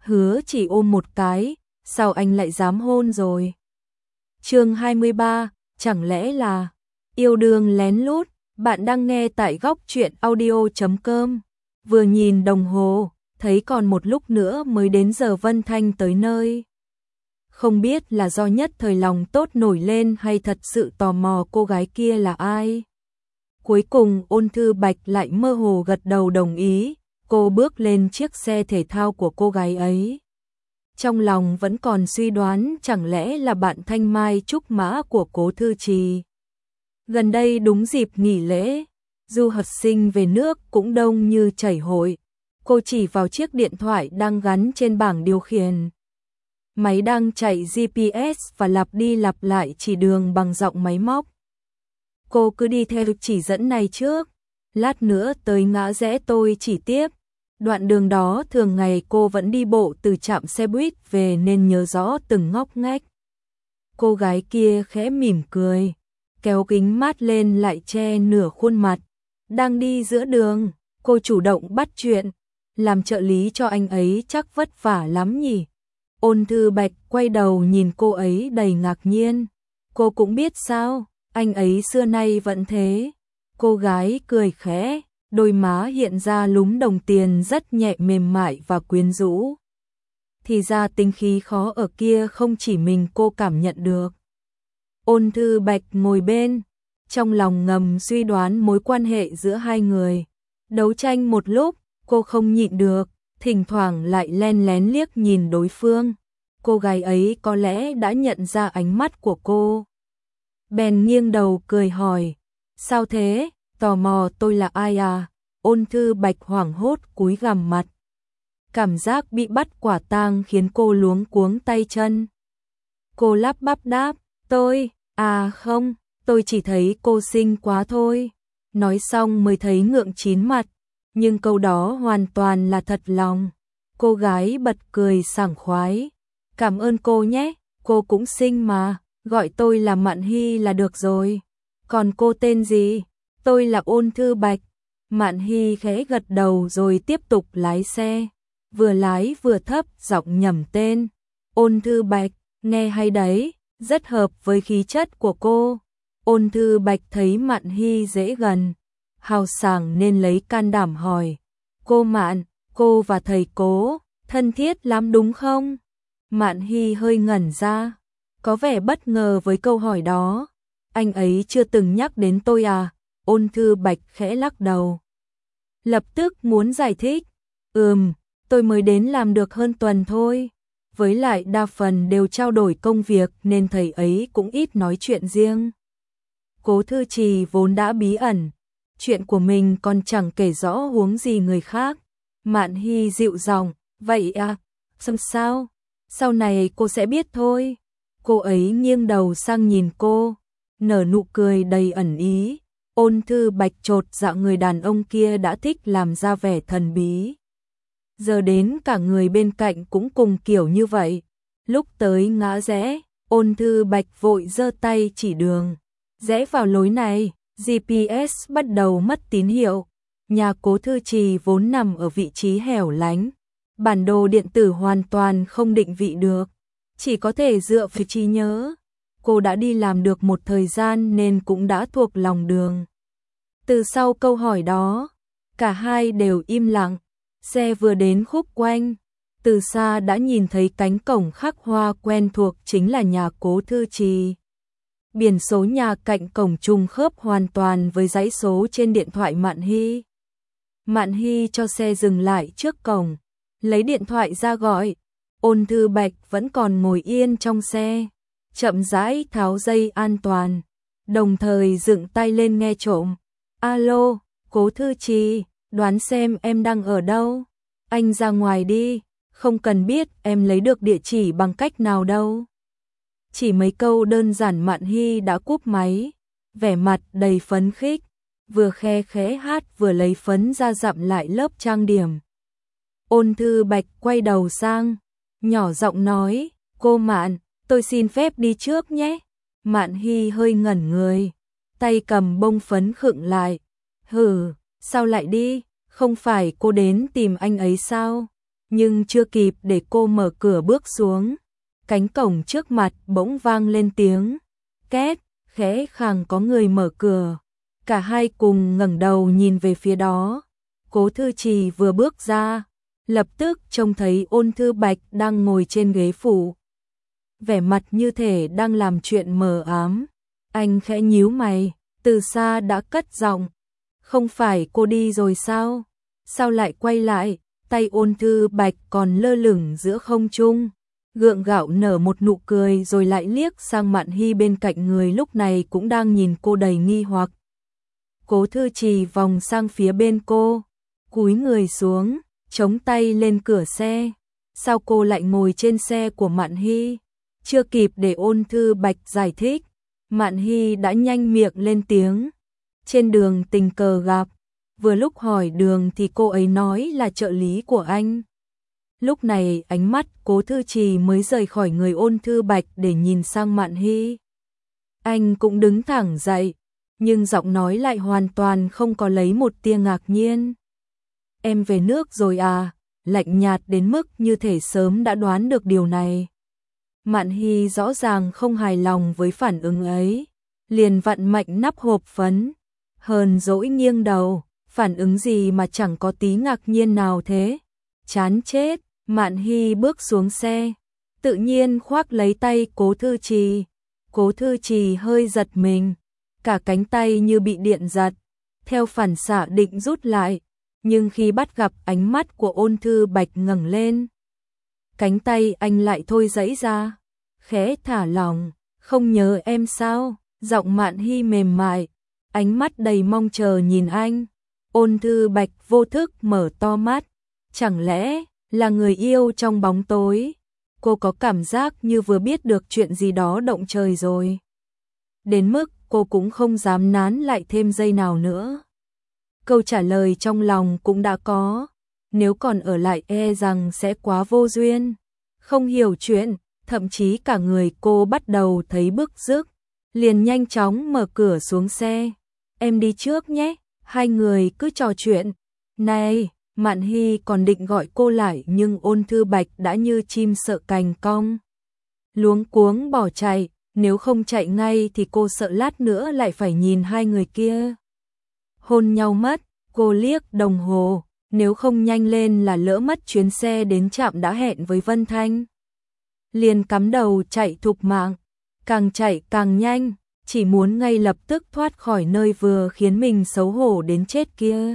hứa chỉ ôm một cái, sao anh lại dám hôn rồi? Chương 23, chẳng lẽ là yêu đương lén lút? Bạn đang nghe tại góc truyện audio.com. Vừa nhìn đồng hồ, thấy còn một lúc nữa mới đến giờ Vân Thanh tới nơi. Không biết là do nhất thời lòng tốt nổi lên hay thật sự tò mò cô gái kia là ai. Cuối cùng Ôn Thư Bạch lại mơ hồ gật đầu đồng ý, cô bước lên chiếc xe thể thao của cô gái ấy. Trong lòng vẫn còn suy đoán chẳng lẽ là bạn thanh mai trúc mã của Cố Thư Trì. Gần đây đúng dịp nghỉ lễ, du học sinh về nước cũng đông như chảy hội. Cô chỉ vào chiếc điện thoại đang gắn trên bảng điều khiển. Máy đang chạy GPS và lặp đi lặp lại chỉ đường bằng giọng máy móc. Cô cứ đi theo chỉ dẫn này trước, lát nữa tới ngã rẽ tôi chỉ tiếp. Đoạn đường đó thường ngày cô vẫn đi bộ từ trạm xe buýt về nên nhớ rõ từng ngóc ngách. Cô gái kia khẽ mỉm cười, kéo kính mát lên lại che nửa khuôn mặt. Đang đi giữa đường, cô chủ động bắt chuyện, làm trợ lý cho anh ấy chắc vất vả lắm nhỉ. Ôn Thư Bạch quay đầu nhìn cô ấy đầy ngạc nhiên. Cô cũng biết sao, anh ấy xưa nay vẫn thế. Cô gái cười khẽ, đôi má hiện ra lúm đồng tiền rất nhẹ mềm mại và quyến rũ. Thì ra tính khí khó ở kia không chỉ mình cô cảm nhận được. Ôn Thư Bạch ngồi bên, trong lòng ngầm suy đoán mối quan hệ giữa hai người. Đấu tranh một lúc, cô không nhịn được, thỉnh thoảng lại len lén liếc nhìn đối phương. Cô gái ấy có lẽ đã nhận ra ánh mắt của cô. Bèn nghiêng đầu cười hỏi, sao thế, tò mò tôi là ai à? Ôn Thư Bạch hoảng hốt cúi gằm mặt. Cảm giác bị bắt quả tang khiến cô luống cuống tay chân. Cô lắp bắp đáp, không, tôi chỉ thấy cô xinh quá thôi. Nói xong mới thấy ngượng chín mặt, nhưng câu đó hoàn toàn là thật lòng. Cô gái bật cười sảng khoái. Cảm ơn cô nhé, cô cũng xinh mà, gọi tôi là Mạn Hy là được rồi. Còn cô tên gì? Tôi là Ôn Thư Bạch. Mạn Hy khẽ gật đầu rồi tiếp tục lái xe. Vừa lái vừa thấp giọng nhẩm tên. Ôn Thư Bạch, nghe hay đấy, rất hợp với khí chất của cô. Ôn Thư Bạch thấy Mạn Hy dễ gần, hào sảng nên lấy can đảm hỏi. Cô Mạn, cô và thầy Cố, thân thiết lắm đúng không? Mạn Hy hơi ngẩn ra, có vẻ bất ngờ với câu hỏi đó. Anh ấy chưa từng nhắc đến tôi à? Ôn Thư Bạch khẽ lắc đầu. Lập tức muốn giải thích. Tôi mới đến làm được hơn tuần thôi. Với lại đa phần đều trao đổi công việc nên thầy ấy cũng ít nói chuyện riêng. Cố Thư Trì vốn đã bí ẩn, chuyện của mình còn chẳng kể rõ huống gì người khác. Mạn Hy dịu giọng, vậy à, sao? Sau này cô sẽ biết thôi. Cô ấy nghiêng đầu sang nhìn cô, nở nụ cười đầy ẩn ý. Ôn Thư Bạch chột dạ người đàn ông kia đã thích làm ra vẻ thần bí. Giờ đến cả người bên cạnh cũng cùng kiểu như vậy. Lúc tới ngã rẽ, Ôn Thư Bạch vội giơ tay chỉ đường. Rẽ vào lối này, GPS bắt đầu mất tín hiệu. Nhà Cố Thư Trì vốn nằm ở vị trí hẻo lánh. Bản đồ điện tử hoàn toàn không định vị được, chỉ có thể dựa vào trí nhớ. Cô đã đi làm được một thời gian nên cũng đã thuộc lòng đường. Từ sau câu hỏi đó, cả hai đều im lặng. Xe vừa đến khúc quanh, từ xa đã nhìn thấy cánh cổng khắc hoa quen thuộc chính là nhà Cố Thư Trì. Biển số nhà cạnh cổng trùng khớp hoàn toàn với dãy số trên điện thoại Mạn Hy. Mạn Hy cho xe dừng lại trước cổng, lấy điện thoại ra gọi. Ôn Thư Bạch vẫn còn ngồi yên trong xe, chậm rãi tháo dây an toàn, đồng thời dựng tay lên nghe trộm. Alo, Cố Thư Trì, đoán xem em đang ở đâu? Anh ra ngoài đi, không cần biết em lấy được địa chỉ bằng cách nào đâu. Chỉ mấy câu đơn giản Mạn Hy đã cúp máy, vẻ mặt đầy phấn khích, vừa khe khẽ hát vừa lấy phấn ra dặm lại lớp trang điểm. Ôn Thư Bạch quay đầu sang, nhỏ giọng nói, cô Mạn, tôi xin phép đi trước nhé. Mạn Hy hơi ngẩn người, tay cầm bông phấn khựng lại. Sao lại đi, không phải cô đến tìm anh ấy sao? Nhưng chưa kịp để cô mở cửa bước xuống, cánh cổng trước mặt bỗng vang lên tiếng két, khẽ khàng có người mở cửa. Cả hai cùng ngẩng đầu nhìn về phía đó. Cố Thư Trì vừa bước ra, lập tức trông thấy Ôn Thư Bạch đang ngồi trên ghế phủ. Vẻ mặt như thể đang làm chuyện mờ ám. Anh khẽ nhíu mày, từ xa đã cất giọng. Không phải cô đi rồi sao? Sao lại quay lại? Tay Ôn Thư Bạch còn lơ lửng giữa không trung. Gượng gạo nở một nụ cười rồi lại liếc sang Mạn Hy bên cạnh người lúc này cũng đang nhìn cô đầy nghi hoặc. Cố Thư Trì vòng sang phía bên cô, cúi người xuống, chống tay lên cửa xe. Sao cô lại ngồi trên xe của Mạn Hy? Chưa kịp để Ôn Thư Bạch giải thích, Mạn Hy đã nhanh miệng lên tiếng. Trên đường tình cờ gặp, vừa lúc hỏi đường thì cô ấy nói là trợ lý của anh. Lúc này ánh mắt Cố Thư Trì mới rời khỏi người Ôn Thư Bạch để nhìn sang Mạn Hy. Anh cũng đứng thẳng dậy, nhưng giọng nói lại hoàn toàn không có lấy một tia ngạc nhiên. Em về nước rồi à? Lạnh nhạt đến mức như thể sớm đã đoán được điều này. Mạn Hy rõ ràng không hài lòng với phản ứng ấy, liền vặn mạnh nắp hộp phấn, hờn dỗi nghiêng đầu, phản ứng gì mà chẳng có tí ngạc nhiên nào thế? Chán chết. Mạn Hy bước xuống xe, tự nhiên khoác lấy tay Cố Thư Trì. Cố Thư Trì hơi giật mình, cả cánh tay như bị điện giật, theo phản xạ định rút lại, nhưng khi bắt gặp ánh mắt của Ôn Thư Bạch ngẩng lên, cánh tay anh lại thôi giãy ra, khẽ thả lỏng. Không nhớ em sao? Giọng Mạn Hy mềm mại, ánh mắt đầy mong chờ nhìn anh. Ôn Thư Bạch vô thức mở to mắt, chẳng lẽ là người yêu trong bóng tối? Cô có cảm giác như vừa biết được chuyện gì đó động trời rồi. Đến mức cô cũng không dám nán lại thêm giây nào nữa. Câu trả lời trong lòng cũng đã có, nếu còn ở lại e rằng sẽ quá vô duyên, không hiểu chuyện, thậm chí cả người cô bắt đầu thấy bức rứt, liền nhanh chóng mở cửa xuống xe. Em đi trước nhé, hai người cứ trò chuyện. Này, Mạn Hy còn định gọi cô lại nhưng Ôn Thư Bạch đã như chim sợ cành cong, luống cuống bỏ chạy. Nếu không chạy ngay thì cô sợ lát nữa lại phải nhìn hai người kia hôn nhau mất. Cô liếc đồng hồ, nếu không nhanh lên là lỡ mất chuyến xe đến trạm đã hẹn với Vân Thanh. Liền cắm đầu chạy thục mạng, càng chạy càng nhanh, chỉ muốn ngay lập tức thoát khỏi nơi vừa khiến mình xấu hổ đến chết kia.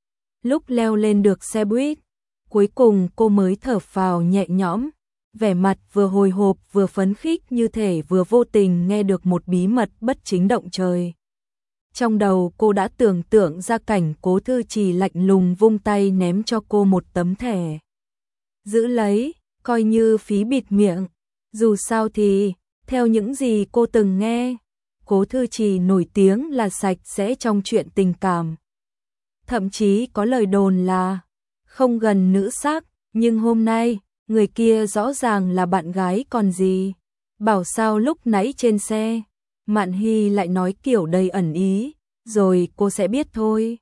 Lúc leo lên được xe buýt, cuối cùng cô mới thở phào nhẹ nhõm, vẻ mặt vừa hồi hộp vừa phấn khích như thể vừa vô tình nghe được một bí mật bất chính động trời. Trong đầu cô đã tưởng tượng ra cảnh Cố Thư Trì lạnh lùng vung tay ném cho cô một tấm thẻ. Giữ lấy, coi như phí bịt miệng. Dù sao thì, theo những gì cô từng nghe, Cố Thư Trì nổi tiếng là sạch sẽ trong chuyện tình cảm. Thậm chí có lời đồn là không gần nữ sắc, nhưng hôm nay, người kia rõ ràng là bạn gái còn gì. Bảo sao lúc nãy trên xe, Mạn Hy lại nói kiểu đầy ẩn ý, rồi cô sẽ biết thôi.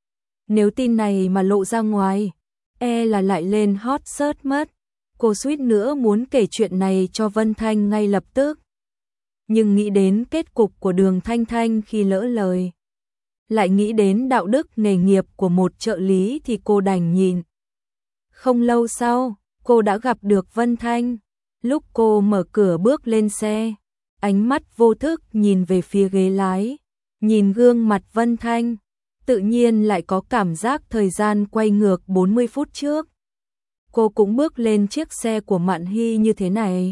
Nếu tin này mà lộ ra ngoài, e là lại lên hot search mất. Cô suýt nữa muốn kể chuyện này cho Vân Thanh ngay lập tức. Nhưng nghĩ đến kết cục của Đường Thanh Thanh khi lỡ lời, lại nghĩ đến đạo đức nghề nghiệp của một trợ lý thì cô đành nhìn. Không lâu sau, cô đã gặp được Vân Thanh. Lúc cô mở cửa bước lên xe, ánh mắt vô thức nhìn về phía ghế lái, nhìn gương mặt Vân Thanh, tự nhiên lại có cảm giác thời gian quay ngược 40 phút trước. Cô cũng bước lên chiếc xe của Mạn Hy như thế này.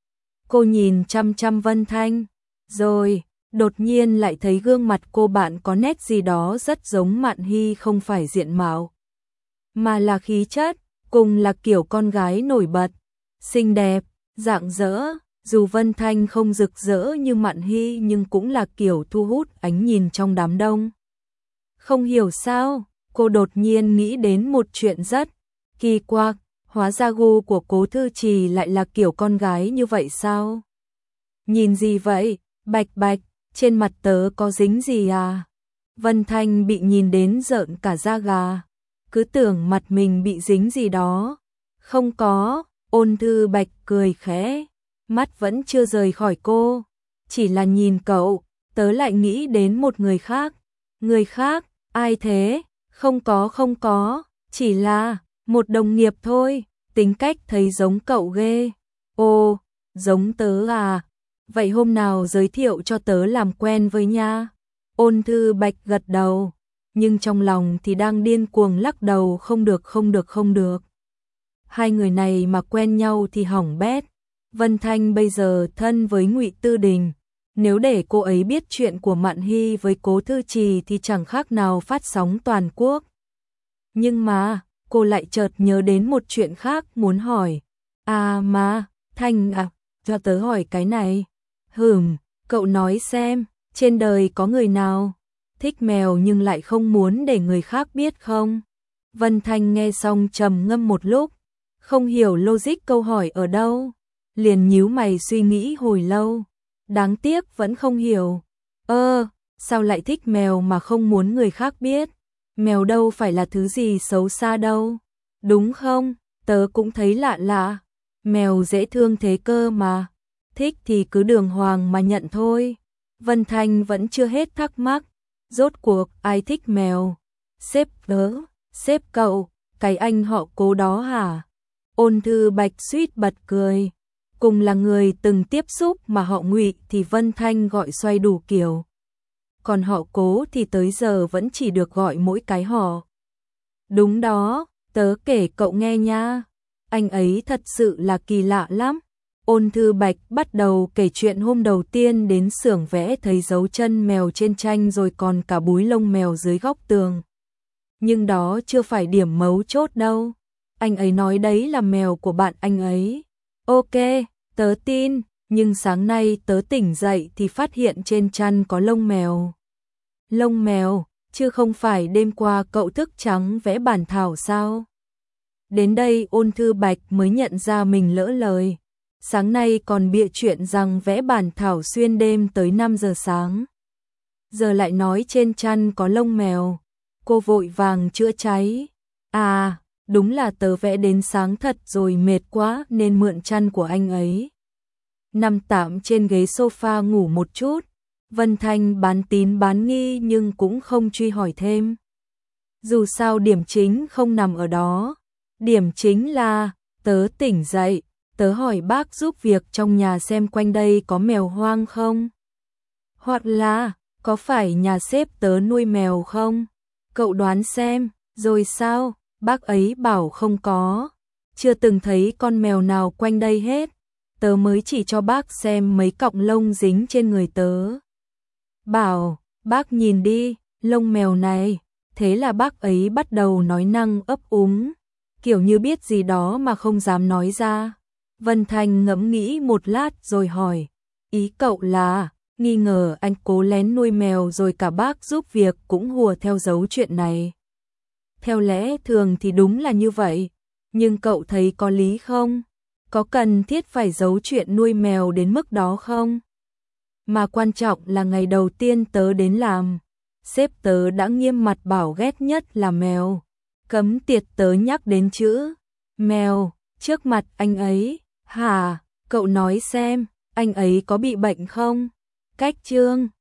Cô nhìn chăm chăm Vân Thanh, rồi đột nhiên lại thấy gương mặt cô bạn có nét gì đó rất giống Mạn Hy, không phải diện mạo, mà là khí chất, cùng là kiểu con gái nổi bật, xinh đẹp, rạng rỡ. Dù Vân Thanh không rực rỡ như Mạn Hy nhưng cũng là kiểu thu hút ánh nhìn trong đám đông. Không hiểu sao, cô đột nhiên nghĩ đến một chuyện rất kỳ quặc, hóa ra gu của Cố Thư Trì lại là kiểu con gái như vậy sao? Nhìn gì vậy? Bạch bạch, trên mặt tớ có dính gì à? Vân Thanh bị nhìn đến rợn cả da gà, cứ tưởng mặt mình bị dính gì đó. Không có, Ôn Thư Bạch cười khẽ, mắt vẫn chưa rời khỏi cô, chỉ là nhìn cậu, tớ lại nghĩ đến một người khác. Người khác, ai thế? Không có, chỉ là một đồng nghiệp thôi, tính cách thấy giống cậu ghê. Ồ, giống tớ à? Vậy hôm nào giới thiệu cho tớ làm quen với nha. Ôn Thư Bạch gật đầu, nhưng trong lòng thì đang điên cuồng lắc đầu không được. Hai người này mà quen nhau thì hỏng bét. Vân Thanh bây giờ thân với Ngụy Tư Đình, nếu để cô ấy biết chuyện của Mạn Hy với Cố Thư Trì thì chẳng khác nào phát sóng toàn quốc. Nhưng mà, cô lại chợt nhớ đến một chuyện khác muốn hỏi. À mà, Thanh à, cho tớ hỏi cái này. Cậu nói xem, trên đời có người nào thích mèo nhưng lại không muốn để người khác biết không? Vân Thanh nghe xong trầm ngâm một lúc, không hiểu logic câu hỏi ở đâu, liền nhíu mày suy nghĩ hồi lâu, đáng tiếc vẫn không hiểu. Sao lại thích mèo mà không muốn người khác biết? Mèo đâu phải là thứ gì xấu xa đâu, đúng không? Tớ cũng thấy lạ lạ, mèo dễ thương thế cơ mà, thích thì cứ đường hoàng mà nhận thôi. Vân Thanh vẫn chưa hết thắc mắc, rốt cuộc ai thích mèo? Sếp tớ, sếp cậu, cái anh họ Cố đó hả? Ôn Thư Bạch suýt bật cười, cùng là người từng tiếp xúc mà họ Ngụy thì Vân Thanh gọi xoay đủ kiểu. Còn họ Cố thì tới giờ vẫn chỉ được gọi mỗi cái họ. Đúng đó, tớ kể cậu nghe nha, anh ấy thật sự là kỳ lạ lắm. Ôn Thư Bạch bắt đầu kể chuyện hôm đầu tiên đến xưởng vẽ thấy dấu chân mèo trên tranh rồi còn cả búi lông mèo dưới góc tường. Nhưng đó chưa phải điểm mấu chốt đâu. Anh ấy nói đấy là mèo của bạn anh ấy. Ok, tớ tin, nhưng sáng nay tớ tỉnh dậy thì phát hiện trên chăn có lông mèo. Lông mèo, chứ không phải đêm qua cậu thức trắng vẽ bản thảo sao? Đến đây Ôn Thư Bạch mới nhận ra mình lỡ lời. Sáng nay còn bịa chuyện rằng vẽ bản thảo xuyên đêm tới 5 giờ sáng. Giờ lại nói trên chăn có lông mèo. Cô vội vàng chữa cháy. À, đúng là tớ vẽ đến sáng thật rồi mệt quá nên mượn chăn của anh ấy. Nằm tạm trên ghế sofa ngủ một chút. Vân Thanh bán tín bán nghi nhưng cũng không truy hỏi thêm. Dù sao điểm chính không nằm ở đó. Điểm chính là, tớ tỉnh dậy, tớ hỏi bác giúp việc trong nhà xem quanh đây có mèo hoang không? Hoặc là, có phải nhà sếp tớ nuôi mèo không? Cậu đoán xem, rồi sao? Bác ấy bảo không có. Chưa từng thấy con mèo nào quanh đây hết. Tớ mới chỉ cho bác xem mấy cọng lông dính trên người tớ. Bảo, bác nhìn đi, lông mèo này. Thế là bác ấy bắt đầu nói năng ấp úng, kiểu như biết gì đó mà không dám nói ra. Vân Thanh ngẫm nghĩ một lát rồi hỏi, ý cậu là nghi ngờ anh Cố lén nuôi mèo rồi cả bác giúp việc cũng hùa theo dấu chuyện này. Theo lẽ thường thì đúng là như vậy, nhưng cậu thấy có lý không? Có cần thiết phải giấu chuyện nuôi mèo đến mức đó không? Mà quan trọng là ngày đầu tiên tớ đến làm, sếp tớ đã nghiêm mặt bảo ghét nhất là mèo. Cấm tiệt tớ nhắc đến chữ mèo trước mặt anh ấy. Hả, cậu nói xem, anh ấy có bị bệnh không? Cách chương